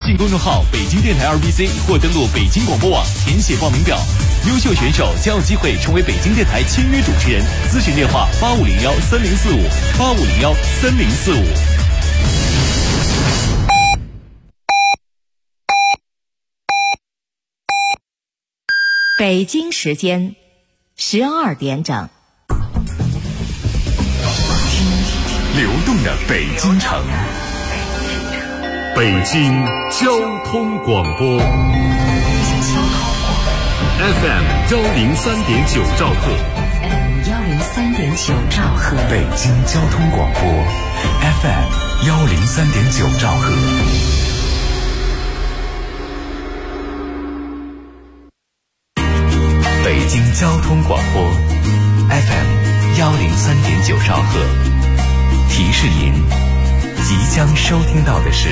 信公众号北京电台2BC 或登录北京广播网填写报名表。优秀选手将有机会成为北京电台签约主持人。咨询电话85013045，85013045。 北京时间12点整。 听流动的北京城， 北京交通广播 FM 103.9兆赫， 103.9兆赫， 北京交通广播 FM 103.9兆赫。北京交通广播 FM 103.9兆赫，提示您即将收听到的是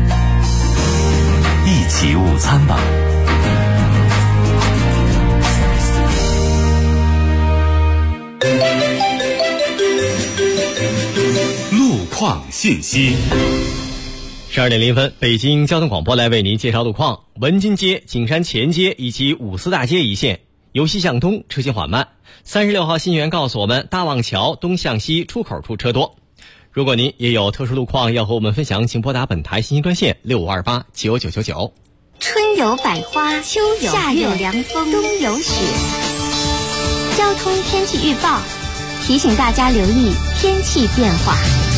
一起午餐吧。路况信息。 12点0分，北京交通广播来为您介绍路况。文津街、景山前街以及五四大街一线由西向东车行缓慢。36号信源告诉我们，大望桥东向西出口处车多。如果您也有特殊路况要和我们分享，请拨打本台信息专线6528999999。 春有百花，秋有夏有凉风，冬有雪。交通天气预报提醒大家留意天气变化。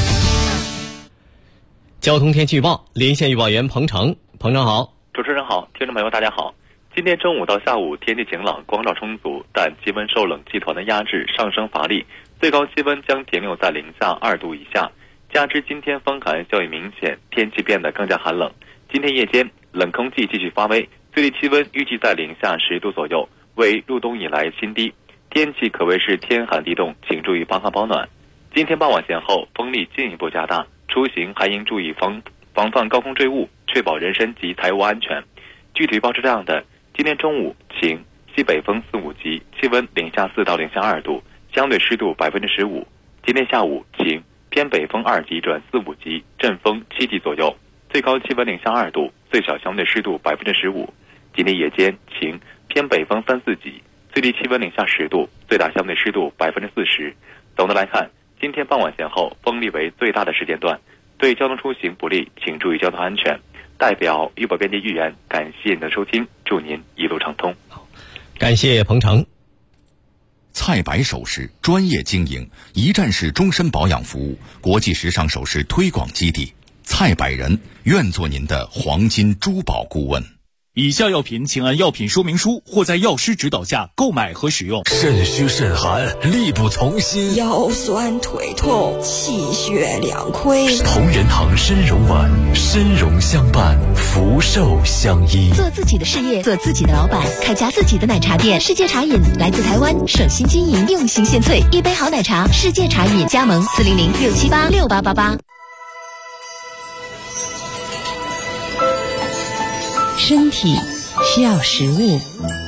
交通天气预报，连线预报员彭程。彭程好。 主持人好，听众朋友大家好。今天中午到下午天气晴朗，光照充足，但气温受冷气团的压制上升乏力，最高气温将停留在零下2度以下。加之今天风寒较为明显，天气变得更加寒冷。今天夜间冷空气继续发威，最低气温预计在零下10度左右，为入冬以来新低。天气可谓是天寒地冻，请注意防寒保暖。今天傍晚前后风力进一步加大，出行还应注意防范高空坠物，确保人身及财物安全。具体预报是这样的：今天中午晴，西北风4、5级，气温零下4到零下2度，相对湿度15%。今天下午晴，偏北风2级转4、5级，阵风7级左右，最高气温零下2度，最小相对湿度15%。今天夜间晴，偏北风3、4级，最低气温零下10度，最大相对湿度40%。总的来看，今天傍晚前后风力为最大的时间段，对交通出行不利，请注意交通安全。代表预报编辑预言，感谢您的收听，祝您一路畅通。 感谢彭程。 菜百首饰专业经营，一站式终身保养服务，国际时尚首饰推广基地，菜百人愿做您的黄金珠宝顾问。 以下药品请按药品说明书或在药师指导下购买和使用。 肾虚肾寒，力不从心， 腰酸腿痛，气血两亏。 同仁堂参茸丸，参茸相伴，福寿相依。 做自己的事业，做自己的老板，开家自己的奶茶店。世界茶饮来自台湾，省心经营，用心献萃，一杯好奶茶。世界茶饮加盟400-678-6888。 身体需要食物，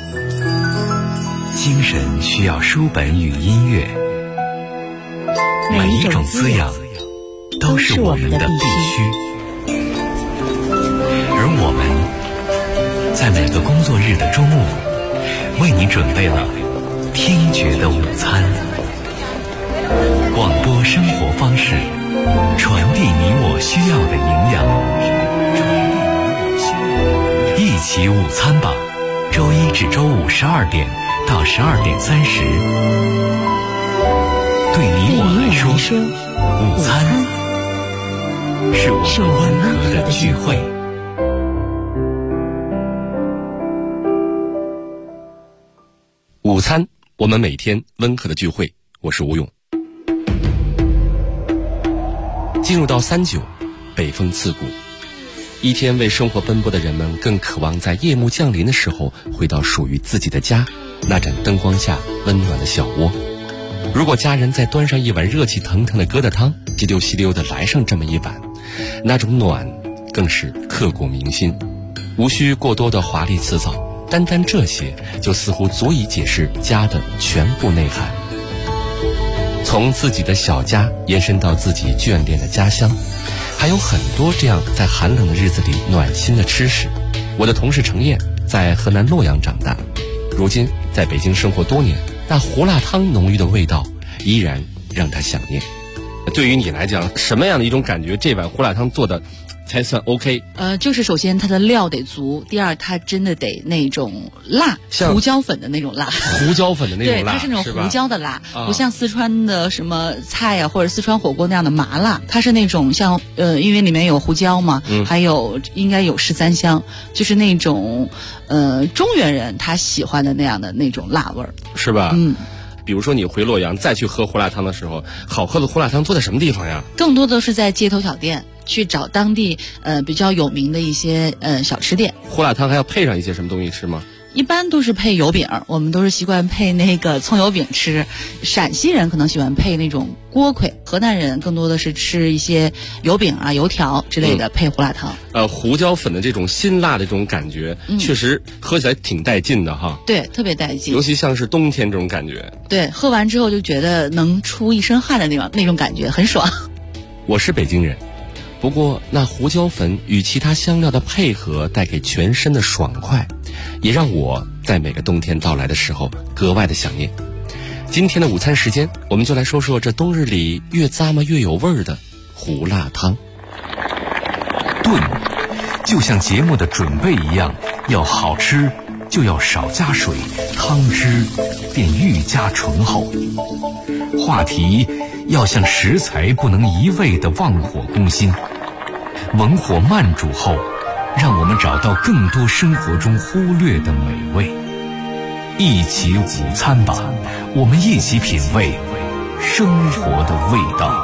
精神需要书本与音乐，每一种滋养都是我们的必须。而我们在每个工作日的中午，为你准备了听觉的午餐。广播生活方式，传递你我需要的营养。一起午餐吧，周一至周五12点到12点30。对你我来说，午餐是我们温和的聚会。 午餐，我们每天温和的聚会。我是吴勇。进入到39，北风刺骨。一天为生活奔波的人们，更渴望在夜幕降临的时候回到属于自己的家，那盏灯光下温暖的小窝。如果家人再端上一碗热气腾腾的疙瘩汤，急溜稀溜的来上这么一碗，那种暖更是刻骨铭心。无需过多的华丽辞藻，单单这些就似乎足以解释家的全部内涵。从自己的小家延伸到自己眷恋的家乡， 还有很多这样在寒冷的日子里暖心的吃食。我的同事程燕在河南洛阳长大，如今在北京生活多年，那胡辣汤浓郁的味道依然让她想念。对于你来讲，什么样的一种感觉，这碗胡辣汤做的才算 OK？ 就是首先它的料得足，第二它真的得那种辣，胡椒粉的那种辣， 胡椒粉的那种辣， 对，它是那种胡椒的辣， 啊、 不像四川的什么菜啊或者四川火锅那样的麻辣，它是那种像因为里面有胡椒嘛，还有应该有13香，就是那种中原人他喜欢的那样的那种辣味儿， 是吧？比如说你回洛阳再去喝胡辣汤的时候，好喝的胡辣汤做在什么地方呀？ 更多的是在街头小店去找当地比较有名的一些小吃店。 胡辣汤还要配上一些什么东西吃吗？ 一般都是配油饼，我们都是习惯配那个葱油饼吃。陕西人可能喜欢配那种锅盔，河南人更多的是吃一些油饼啊、油条之类的配胡辣汤。 胡椒粉的这种辛辣的这种感觉，确实喝起来挺带劲的哈。 对，特别带劲， 尤其像是冬天这种感觉。 对，喝完之后就觉得能出一身汗的那种感觉，很爽。 我是北京人，不过那胡椒粉与其他香料的配合带给全身的爽快，也让我在每个冬天到来的时候格外的想念。今天的午餐时间，我们就来说说这冬日里越咂摸越有味儿的胡辣汤。 炖就像节目的准备一样，要好吃就要少加水，汤汁便愈加醇厚。话题要像食材不能一味的忘火攻心，文火慢煮后，让我们找到更多生活中忽略的美味。一起午餐吧，我们一起品味生活的味道。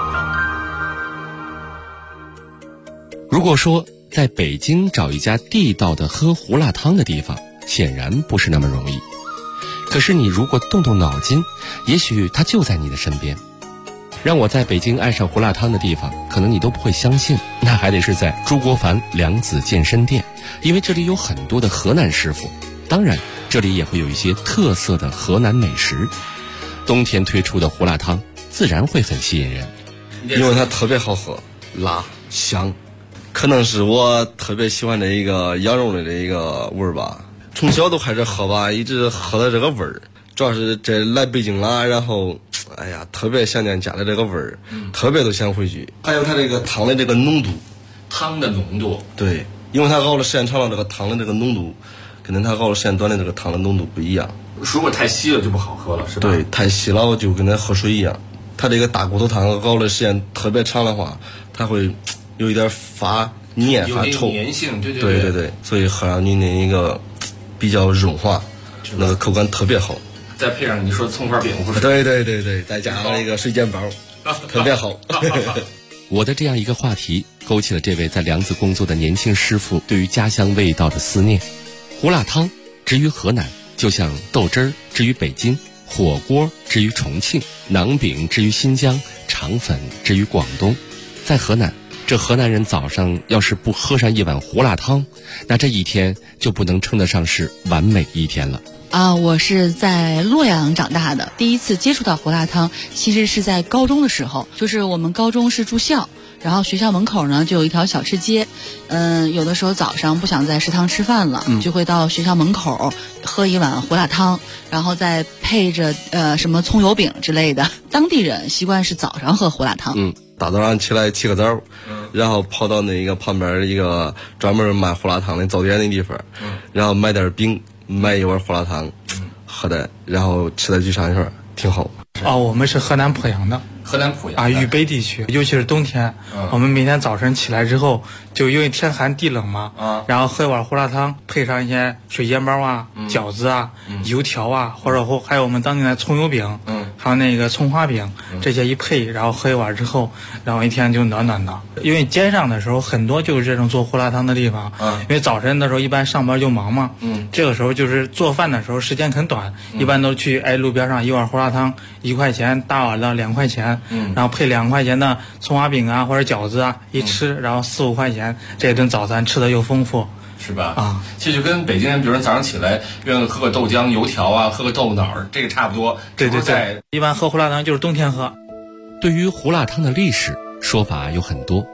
如果说在北京找一家地道的喝胡辣汤的地方，显然不是那么容易。可是你如果动动脑筋，也许它就在你的身边。让我在北京爱上胡辣汤的地方，可能你都不会相信，那还得是在朱国凡良子健身店，因为这里有很多的河南师傅，当然这里也会有一些特色的河南美食。冬天推出的胡辣汤自然会很吸引人， 因为它特别好喝，辣香，可能是我特别喜欢的一个羊肉的一个味儿吧。从小都开始喝吧，一直喝到这个味儿。主要是这来北京了，然后哎呀，特别想念家的这个味儿，特别都想回去。还有它这个汤的这个浓度， 汤的浓度， 对，因为它熬的时间长了，这个汤的这个浓度跟它熬的时间短的这个汤的浓度不一样。 如果太稀了就不好喝了，是吧？ 对，太稀了就跟它喝水一样。它这个大骨头汤熬的时间特别长的话，它会有一点发黏发臭， 有粘性，对对对对，所以喝上你那一个比较润滑，那个口感特别好。 再配上你说葱花饼， 对对对对，再加上一个水煎包，特别好。 我的这样一个话题，勾起了这位在良子工作的年轻师傅对于家乡味道的思念。胡辣汤之于河南，就像豆汁儿之于北京，火锅之于重庆，馕饼之于新疆，肠粉之于广东。在河南，这河南人早上要是不喝上一碗胡辣汤，那这一天就不能称得上是完美一天了。 我是在洛阳长大的，第一次接触到胡辣汤其实是在高中的时候，就是我们高中是住校，然后学校门口呢就有一条小吃街，有的时候早上不想在食堂吃饭了，就会到学校门口喝一碗胡辣汤，然后再配着什么葱油饼之类的。当地人习惯是早上喝胡辣汤。 大早上起来起个早，然后跑到那个旁边一个专门卖胡辣汤的早点的地方，然后买点饼，买一碗胡辣汤，喝的，然后吃在嘴上一会儿，挺好。 我们是河南濮阳的。 河南濮阳渝北地区，尤其是冬天，我们每天早晨起来之后，就因为天寒地冷嘛，然后喝一碗胡辣汤，配上一些水煎包啊、饺子啊、油条啊，或者还有我们当地的葱油饼，还有那个葱花饼，这些一配，然后喝一碗之后，然后一天就暖暖的。因为街上的时候很多就是这种做胡辣汤的地方，因为早晨的时候一般上班就忙嘛，这个时候就是做饭的时候时间很短，一般都去路边上一碗胡辣汤1块钱，大碗的2块钱。然后配2块钱的葱花饼啊或者饺子啊，一吃然后4、5块钱，这一顿早餐吃的又丰富， 是吧？其实就跟北京人，比如说早上起来愿意喝个豆浆油条啊，喝个豆腐脑，这个差不多。 对对对，一般喝胡辣汤就是冬天喝。 对于胡辣汤的历史说法有很多，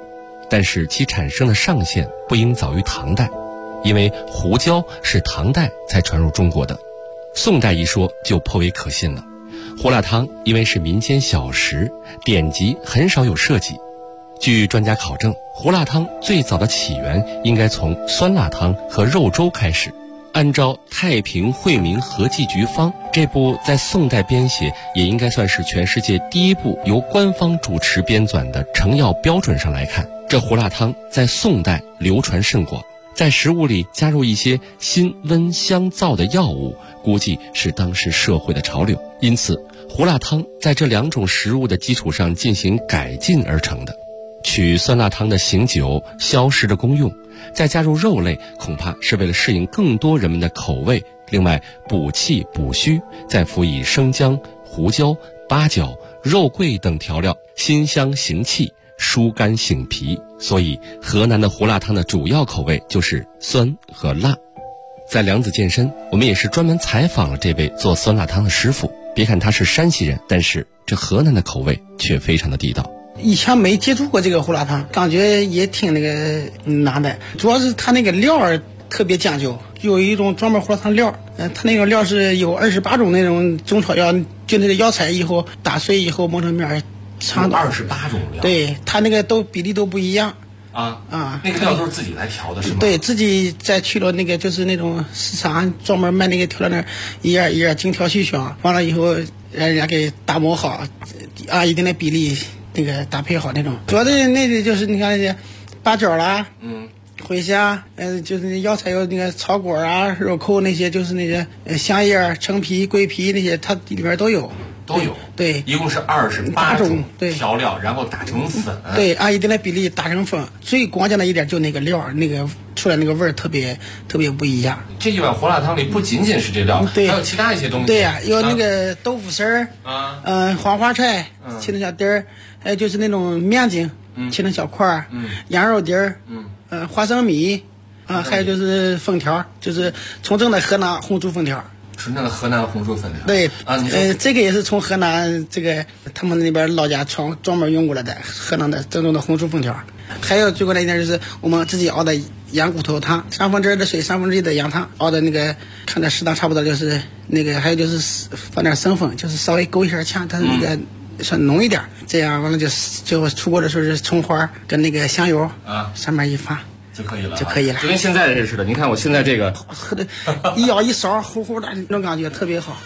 但是其产生的上限不应早于唐代，因为胡椒是唐代才传入中国的。宋代一说就颇为可信了。胡辣汤因为是民间小食，典籍很少有涉及。据专家考证，胡辣汤最早的起源应该从酸辣汤和肉粥开始。按照《太平惠民和剂局方》这部在宋代编写，也应该算是全世界第一部由官方主持编纂的成药标准上来看，这胡辣汤在宋代流传甚广。在食物里加入一些辛温香燥的药物，估计是当时社会的潮流。因此胡辣汤在这2种食物的基础上进行改进而成的。取酸辣汤的醒酒消食的功用，再加入肉类，恐怕是为了适应更多人们的口味，另外补气补虚，再辅以生姜、胡椒、八角、肉桂等调料，辛香行气，疏肝醒脾。所以河南的胡辣汤的主要口味就是酸和辣。在梁子健身，我们也是专门采访了这位做酸辣汤的师傅。别看他是山西人，但是这河南的口味却非常的地道。 以前没接触过这个胡辣汤，感觉也挺那个难的，主要是他那个料儿特别讲究，有一种专门胡辣汤料，他那个料是有28种那种中草药，就那个药材以后打碎以后磨成面， 长28种料， 对，他那个都比例都不一样。 那个料都是自己来调的是吗？ 对，自己再去了那个就是那种市场专门卖那个调料那儿，一样一样精挑细选，完了以后人家给打磨好，按一定的比例那个搭配好那种。主要的那个就是你看那些八角啦，茴香，就是那药材有那个草果啊、肉蔻那些，就是那些香叶、橙皮、桂皮那些，它里边都有。对， 一共是28种调料，然后打成粉。 对，按一定的比例打成粉。最关键的一点就那个料，那个出来那个味儿特别不一样。 这一碗胡辣汤里不仅仅是这料，还有其他一些东西。 对呀，有那个豆腐丝儿，黄花菜切成小丁儿，还有就是那种面筋切成小块儿，羊肉丁儿，花生米，还有就是粉条，就是纯正的河南红薯粉条。 纯正的河南红薯粉条。 对这个也是从河南这个他们那边老家专门用过来的河南的正宗的红薯粉条。还有最关键一点就是我们自己熬的羊骨头汤，1/3的水1/3的羊汤，熬的那个看着适当差不多，就是那个还有就是放点生粉，就是稍微勾一下芡，它那个算浓一点，这样完了就出锅的时候是葱花跟那个香油上面一发就可以了， 就跟现在的似的。您看我现在这个喝的一舀一勺糊糊的，那种感觉特别好。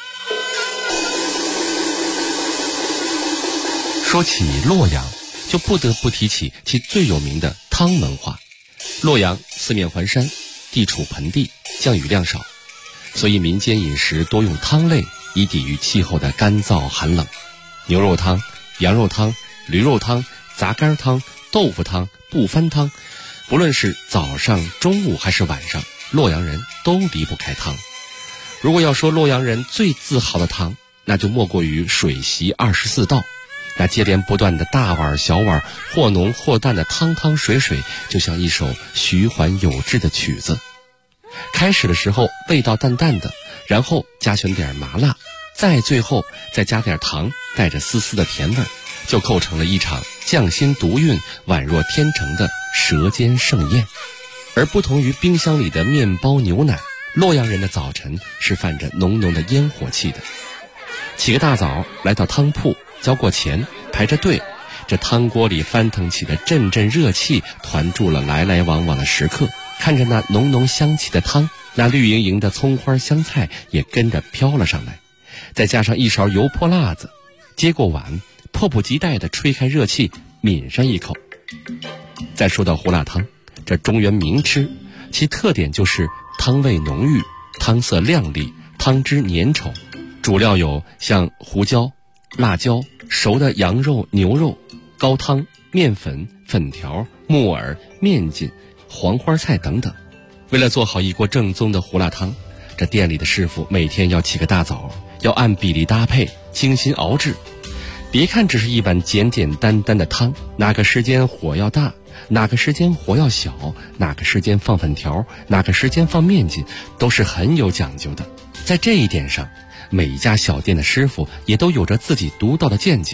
说起洛阳，就不得不提起其最有名的汤文化。洛阳四面环山，地处盆地，降雨量少，所以民间饮食多用汤类以抵御气候的干燥寒冷。牛肉汤、羊肉汤、驴肉汤、杂干汤、豆腐汤、不翻汤，不论是早上、中午还是晚上，洛阳人都离不开汤。如果要说洛阳人最自豪的汤，那就莫过于水席24道。那接连不断的大碗小碗，或浓或淡的汤汤水水，就像一首徐缓有致的曲子。开始的时候味道淡淡的，然后加选点麻辣，最后再加点糖，带着丝丝的甜味，就构成了一场匠心独运、宛若天成的舌尖盛宴。而不同于冰箱里的面包牛奶，洛阳人的早晨是泛着浓浓的烟火气的。起个大早来到汤铺，交过钱，排着队，这汤锅里翻腾起的阵阵热气，团住了来来往往的食客。看着那浓浓香气的汤，那绿莹莹的葱花香菜也跟着飘了上来，再加上一勺油泼辣子，接过碗，迫不及待地吹开热气，抿上一口。再说到胡辣汤，这中原名吃，其特点就是汤味浓郁，汤色亮丽，汤汁粘稠。主料有像胡椒、辣椒、熟的羊肉、牛肉、高汤、面粉、粉条、木耳、面筋、黄花菜等等。为了做好一锅正宗的胡辣汤，这店里的师傅每天要起个大早，要按比例搭配，精心熬制。别看只是一碗简简单单的汤，哪个时间火要大，哪个时间火要小，哪个时间放粉条，哪个时间放面筋，都是很有讲究的。在这一点上，每一家小店的师傅也都有着自己独到的见解，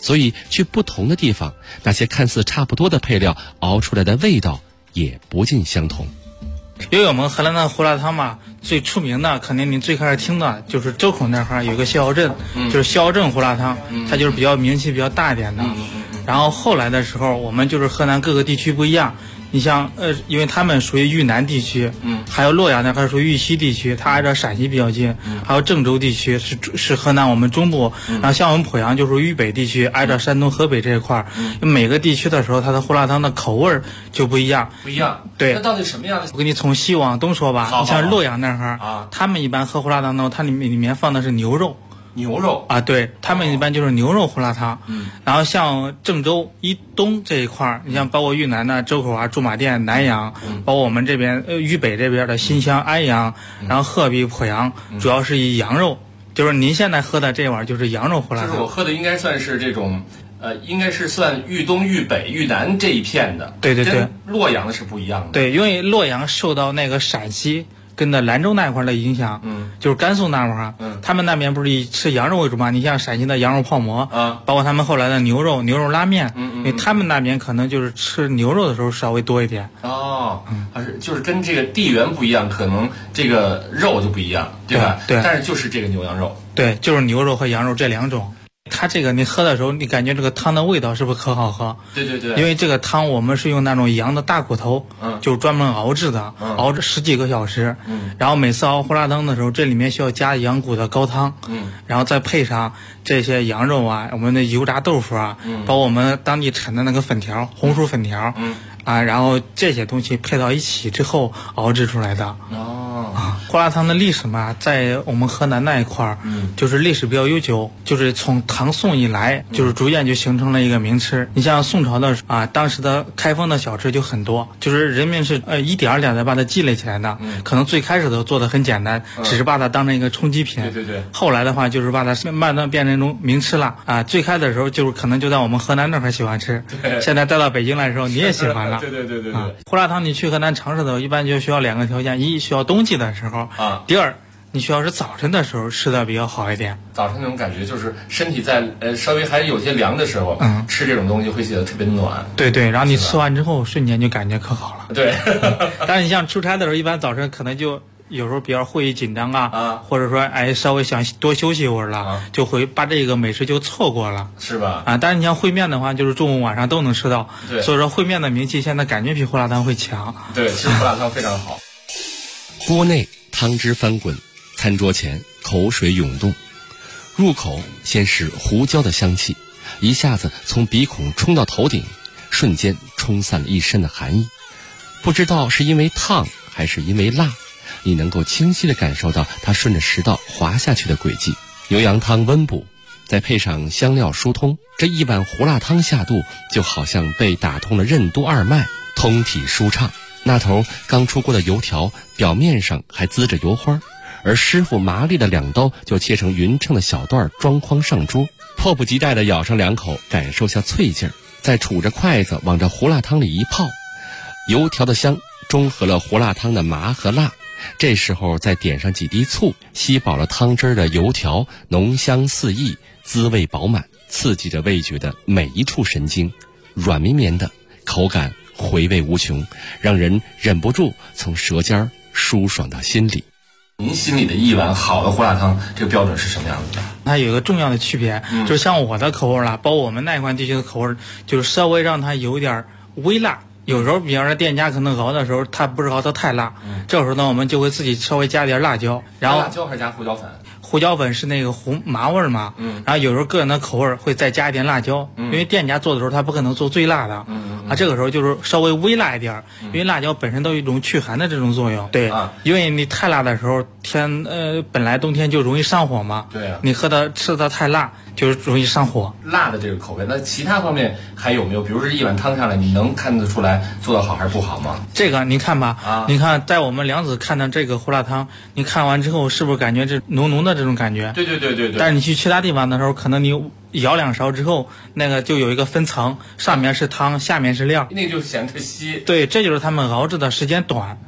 所以去不同的地方，那些看似差不多的配料熬出来的味道也不尽相同。 因为我们河南的胡辣汤嘛，最出名的肯定你最开始听的就是周口那块有个逍遥镇，就是逍遥镇胡辣汤，它就是比较名气比较大一点的。然后后来的时候，我们就是河南各个地区不一样。你像因为他们属于豫南地区，还有洛阳那块属于豫西地区，它挨着陕西比较近，还有郑州地区是河南我们中部，然后像我们濮阳就是豫北地区，挨着山东河北这一块，每个地区的时候，它的胡辣汤的口味就不一样。 不一样， 对。 那到底什么样的？ 我给你从西往东说吧，你像洛阳那块啊，他们一般喝胡辣汤呢，它里面放的是牛肉。 牛肉啊，对，他们一般就是牛肉胡辣汤。然后像郑州以东这一块，你像包括豫南的周口啊、驻马店、南阳，包括我们这边豫北这边的新乡、安阳，然后鹤壁、濮阳，主要是以羊肉，就是您现在喝的这碗就是羊肉胡辣汤。 就是我喝的应该算是这种，应该是算豫东、豫北、豫南这一片的。 对对对， 跟洛阳的是不一样的。 对，因为洛阳受到那个陕西跟的兰州那块的影响，就是甘肃那块，他们那边不是以吃羊肉为主嘛？你像陕西的羊肉泡馍，包括他们后来的牛肉拉面，因为他们那边可能就是吃牛肉的时候稍微多一点。 哦，还是就是跟这个地缘不一样，可能这个肉就不一样，对吧？ 对。 但是就是这个牛羊肉， 对，就是牛肉和羊肉这两种。它这个你喝的时候，你感觉这个汤的味道是不是可好喝？ 对对对。 因为这个汤我们是用那种羊的大骨头，就是专门熬制的，熬制10几个小时。然后每次熬胡辣汤的时候，这里面需要加羊骨的高汤，然后再配上这些羊肉啊，我们的油炸豆腐啊，包括我们当地产的那个粉条，红薯粉条，然后这些东西配到一起之后熬制出来的。胡辣汤的历史嘛，在我们河南那一块儿，就是历史比较悠久，就是从唐宋以来，就是逐渐就形成了一个名吃。你像宋朝的当时的开封的小吃就很多，就是人们是一点儿点的把它积累起来的。可能最开始都做的很简单，只是把它当成一个充饥品。 对对对。 后来的话，就是把它慢慢变成一种名吃了最开始的时候，就是可能就在我们河南那块喜欢吃，现在带到北京来的时候，你也喜欢了。 对对对对对。 胡辣汤你去河南尝试的时候，一般就需要2个条件：一需要冬季的时候第二，你需要是早晨的时候吃的比较好一点。 早晨那种感觉就是身体在稍微还有些凉的时候，吃这种东西会觉得特别暖。 对对，然后你吃完之后瞬间就感觉可好了。 对。 但是你像出差的时候，一般早晨可能就有时候比较会议紧张或者说稍微想多休息一会儿了，就会把这个美食就错过了， 是吧？ 但是你像烩面的话，就是中午晚上都能吃到。 对。 所以说烩面的名气现在感觉比胡辣汤会强。 对，其实胡辣汤非常好。 锅内汤汁翻滚，餐桌前口水涌动，入口先是胡椒的香气，一下子从鼻孔冲到头顶，瞬间冲散了一身的寒意。不知道是因为烫还是因为辣，你能够清晰地感受到它顺着食道滑下去的轨迹。牛羊汤温补，再配上香料疏通，这一碗胡辣汤下肚，就好像被打通了任督二脉，通体舒畅。那头刚出锅的油条表面上还滋着油花，而师傅麻利的2刀就切成匀称的小段，装筐上桌。迫不及待地咬上2口，感受下脆劲儿，再杵着筷子往这胡辣汤里一泡，油条的香中和了胡辣汤的麻和辣。这时候再点上几滴醋，吸饱了汤汁的油条浓香四溢，滋味饱满，刺激着味觉的每一处神经，软绵绵的口感回味无穷，让人忍不住从舌尖舒爽到心里。 您心里的一碗好的胡辣汤，这个标准是什么样子的？ 它有一个重要的区别，就是像我的口味啦，包括我们那一块地区的口味，就是稍微让它有点微辣。有时候比方说店家可能熬的时候，它不是熬得太辣，这时候呢我们就会自己稍微加点辣椒，然后辣椒还是加胡椒粉？ 胡椒粉是那个红麻味嘛，然后有时候个人的口味会再加一点辣椒，因为店家做的时候他不可能做最辣的，这个时候就是稍微微辣一点，因为辣椒本身都有一种去寒的这种作用，对，因为你太辣的时候本来冬天就容易上火嘛， 对啊， 你吃的太辣就是容易上火。 辣的这个口味，那其他方面还有没有？比如说一碗汤上来，你能看得出来做得好还是不好吗？ 这个您看吧，你看在我们梁子看的这个胡辣汤，你看完之后是不是感觉这浓浓的这种感觉？ 对对对对对。 但是你去其他地方的时候，可能你舀2勺之后，那个就有一个分层，上面是汤，下面是料， 那就显得稀。 对，这就是他们熬制的时间短。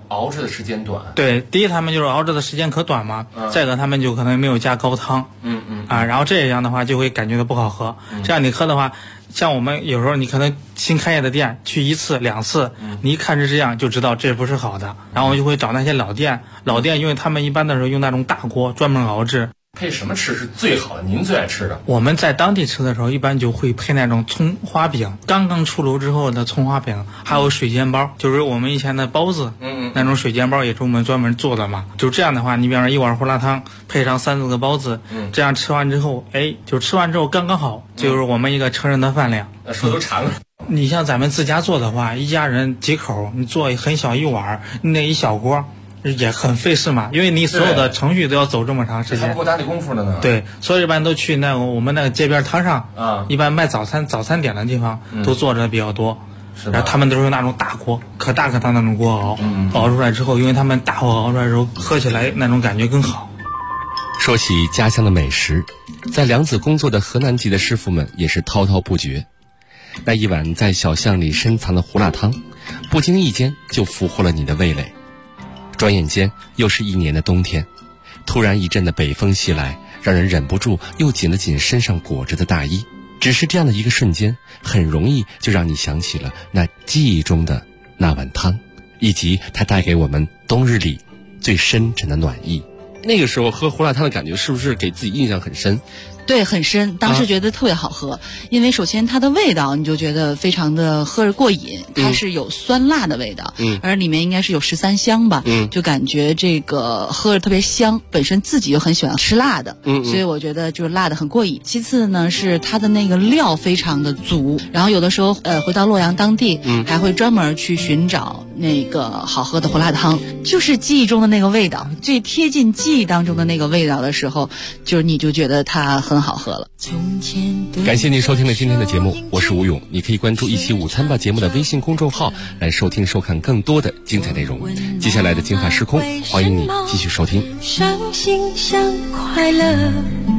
熬制的时间短。 对，第一他们就是熬制的时间可短嘛，再一个他们就可能没有加高汤，然后这样的话就会感觉到不好喝。这样你喝的话，像我们有时候你可能新开业的店去1次2次，你一看是这样就知道这不是好的，然后我就会找那些老店，因为他们一般的时候用那种大锅专门熬制。 配什么吃是最好的？您最爱吃的？ 我们在当地吃的时候，一般就会配那种葱花饼，刚刚出炉之后的葱花饼，还有水煎包，就是我们以前的包子，那种水煎包也是我们专门做的嘛。就这样的话，你比方说1碗胡辣汤配上3、4个包子，这样吃完之后，就吃完之后刚刚好，就是我们一个成人的饭量。 说都馋了。 你像咱们自家做的话，一家人几口，你做很小一碗，那一小锅。也很费事嘛，因为你所有的程序都要走这么长时间， 还不够打理功夫的呢。 对，所以一般都去我们那个街边摊上一般卖早餐点的地方都做的比较多。然后他们都是用那种大锅，可大那种锅熬出来之后，因为他们大火熬出来之后，喝起来那种感觉更好。 说起家乡的美食，在梁子工作的河南籍的师傅们也是滔滔不绝。那一碗在小巷里深藏的胡辣汤，不经意间就俘获了你的味蕾。转眼间又是一年的冬天，突然一阵的北风袭来，让人忍不住又紧了紧身上裹着的大衣。只是这样的一个瞬间，很容易就让你想起了那记忆中的那碗汤，以及它带给我们冬日里最深沉的暖意。那个时候喝胡辣汤的感觉是不是给自己印象很深？ 对，很深。当时觉得特别好喝，因为首先它的味道你就觉得非常的喝着过瘾，它是有酸辣的味道，而里面应该是有13香吧，就感觉这个喝着特别香。本身自己又很喜欢吃辣的，所以我觉得就是辣的很过瘾。其次呢，是它的那个料非常的足，然后有的时候回到洛阳当地，还会专门去寻找那个好喝的胡辣汤，就是记忆中的那个味道，最贴近记忆当中的那个味道的时候，就是你就觉得它很好喝了。 感谢您收听了今天的节目，我是吴勇。你可以关注一期午餐吧节目的微信公众号来收听收看更多的精彩内容。接下来的精彩时空，欢迎你继续收听。 伤心像快乐，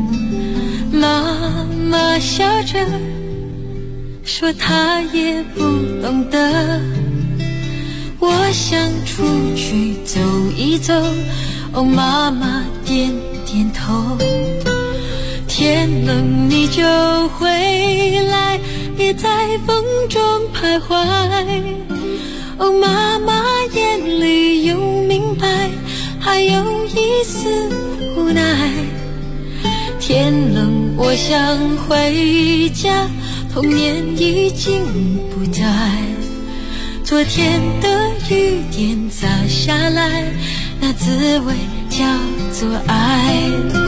妈妈笑着说她也不懂得，我想出去走一走，哦，妈妈点点头。天冷你就回来，别在风中徘徊。哦，妈妈眼里有明白，还有一丝无奈。天冷我想回家，童年已经不在。昨天的雨点洒下来，那滋味叫做爱。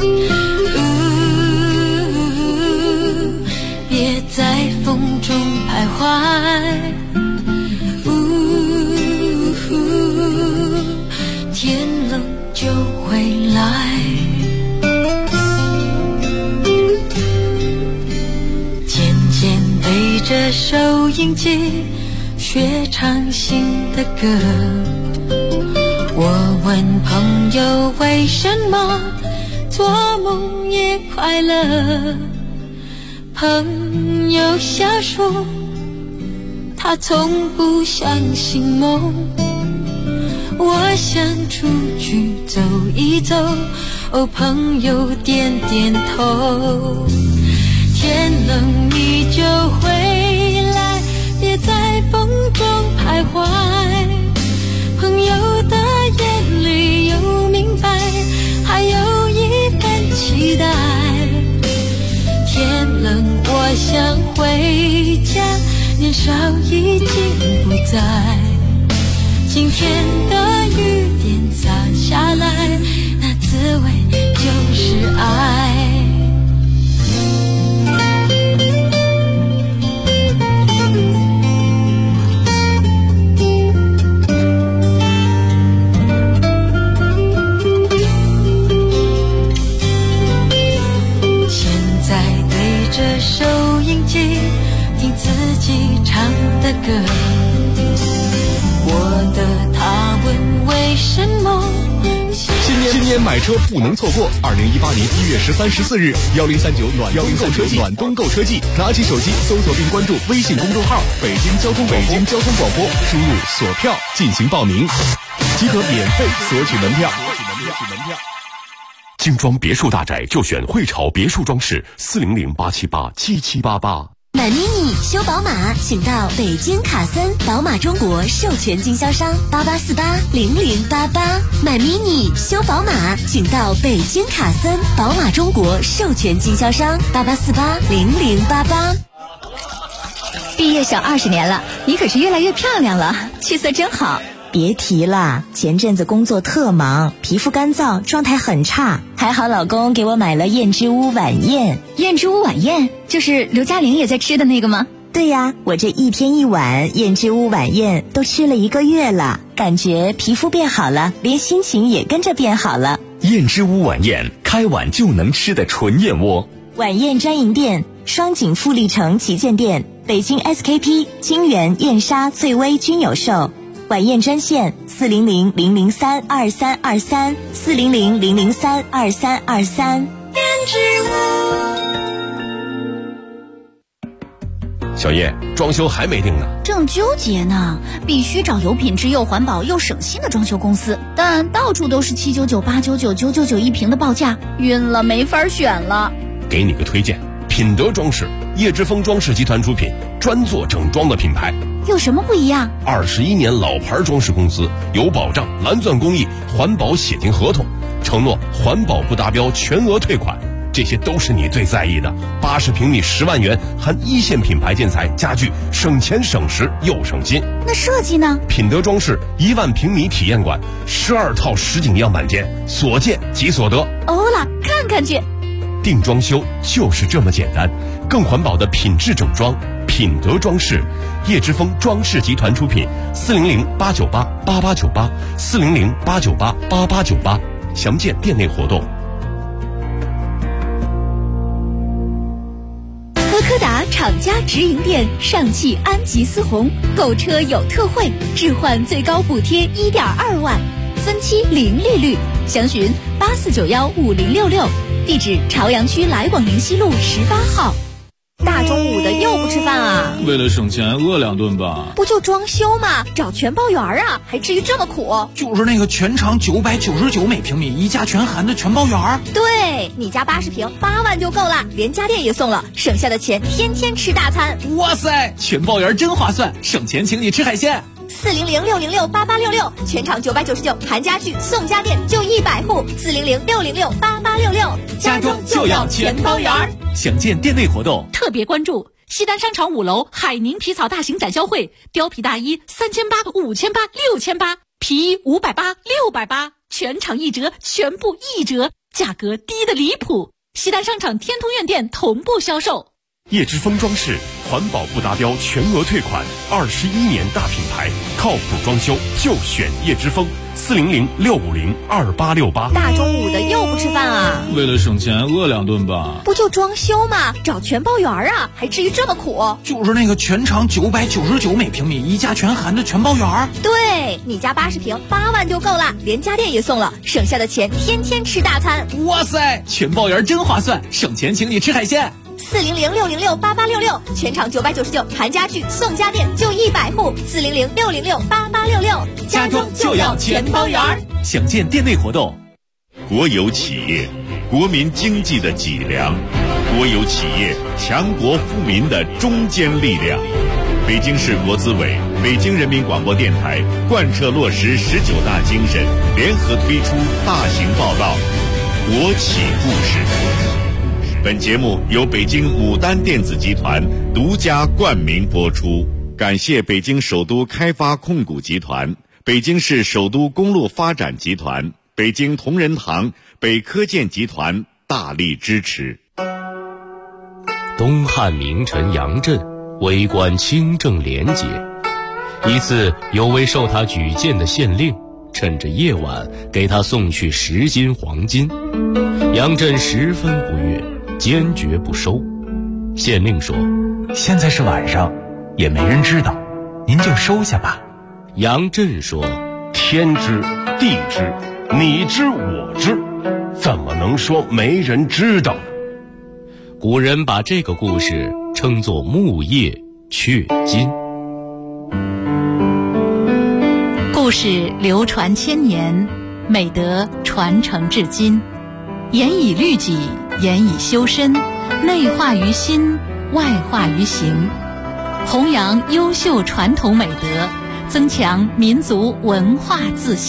别在风中徘徊，天冷就回来。渐渐背着收音机，学唱新的歌。我问朋友为什么做梦也快乐，朋友笑说他从不相信梦。我想出去走一走，哦，朋友点点头。天冷你就回来，别在风中徘徊。朋友的眼里有明白，还有一份期待。天冷我想回家，年少已经不在。今天的雨点洒下来，那滋味就是爱。 年买车不能错过！2018年1月13、14日，1039暖冬购车季，拿起手机搜索并关注微信公众号“北京交通广播”，输入锁票进行报名，即可免费索取门票。 精装别墅大宅就选汇潮别墅装饰，400-878-7788。 买 mini 修宝马，请到北京卡森宝马中国授权经销商88480088。买 mini 修宝马，请到北京卡森宝马中国授权经销商88480088。 毕业小20年了，你可是越来越漂亮了，气色真好。 别提了，前阵子工作特忙，皮肤干燥，状态很差，还好老公给我买了燕之屋晚宴。 燕之屋晚宴就是刘嘉玲也在吃的那个吗？ 对呀，我这1天1碗燕之屋晚宴都吃了1个月了，感觉皮肤变好了，连心情也跟着变好了。 燕之屋晚宴，开碗就能吃的纯燕窝。 晚宴专营店：双井富力城旗舰店、北京 SKP、金源、燕莎、翠微均有售。晚宴专线400-003-2323，400-003-2323。 小叶，装修还没定呢， 正纠结呢。必须找有品质又环保又省心的装修公司，但到处都是799、899、999一平的报价，晕了，没法选了。 给你个推荐，品德装饰，叶之峰装饰集团出品，专做整装的品牌。 有什么不一样 ？21年老牌装饰公司，有保障、蓝钻工艺、环保写进合同，承诺环保不达标全额退款，这些都是你最在意的。80平米10万元，含一线品牌建材家具，省钱省时又省心。 那设计呢？ 品德装饰1万平米体验馆，12套实景样板间，所见即所得。 欧了，看看去。 定装修就是这么简单，更环保的品质整装。品德装饰，叶之峰装饰集团出品，400-898-8898，400-898-8898，详见店内活动。 斯柯达厂家直营店，上汽安吉思宏购车有特惠，置换最高补贴1.2万，分期零利率，详询84915066，地址朝阳区来广宁西路18号。大中午的又不吃饭啊？ 为了省钱，饿2顿吧。 不就装修吗？找全包圆啊，还至于这么苦？ 就是那个全长999每平米，一价全含的全包圆。 对，你家80平8万就够了，连家电也送了，省下的钱天天吃大餐。 哇塞，全包圆真划算，省钱请你吃海鲜。 400-606-8866，全场999，含家具送家电，就100户。400-606-8866， 家中就要全包圆。详见店内活动。 特别关注西单商场5楼海宁皮草大型展销会，貂皮大衣3800、5800、6800，皮衣580、680，全场1折，全部1折，价格低得离谱。西单商场天通苑店同步销售。 叶之峰装饰，环保不达标全额退款，21年大品牌，靠谱装修就选叶之峰，400-650-2868。 大中午的又不吃饭啊？ 为了省钱，饿2顿吧。 不就装修吗？找全包圆啊，还至于这么苦？ 就是那个全长999每平米，一价全含的全包圆。 对，你家80平8万就够了，连家电也送了，省下的钱天天吃大餐。 哇塞，全包圆真划算，省钱请你吃海鲜。 400-606-8866，全场999，含家具送家电，就100户。400-606-8866， 家中就要全包圆。详见店内活动。 国有企业，国民经济的脊梁；国有企业，强国富民的中坚力量。北京市国资委、北京人民广播电台贯彻落实19大精神，联合推出大型报道《国企故事》。本节目由北京牡丹电子集团独家冠名播出，感谢北京首都开发控股集团、北京市首都公路发展集团、北京同仁堂、北科建集团大力支持。 东汉名臣杨震为官清正廉洁，一次有位受他举荐的县令趁着夜晚给他送去10斤黄金，杨震十分不悦，坚决不收。县令说：“ 现在是晚上，也没人知道，您就收下吧。” 杨震说：“ 天知地知， 你知我知，怎么能说没人知道呢？ 古人把这个故事称作木叶雀金。 故事流传千年，美德传承至今，严以律己，严以修身，内化于心，外化于行，弘扬优秀传统美德，增强民族文化自信。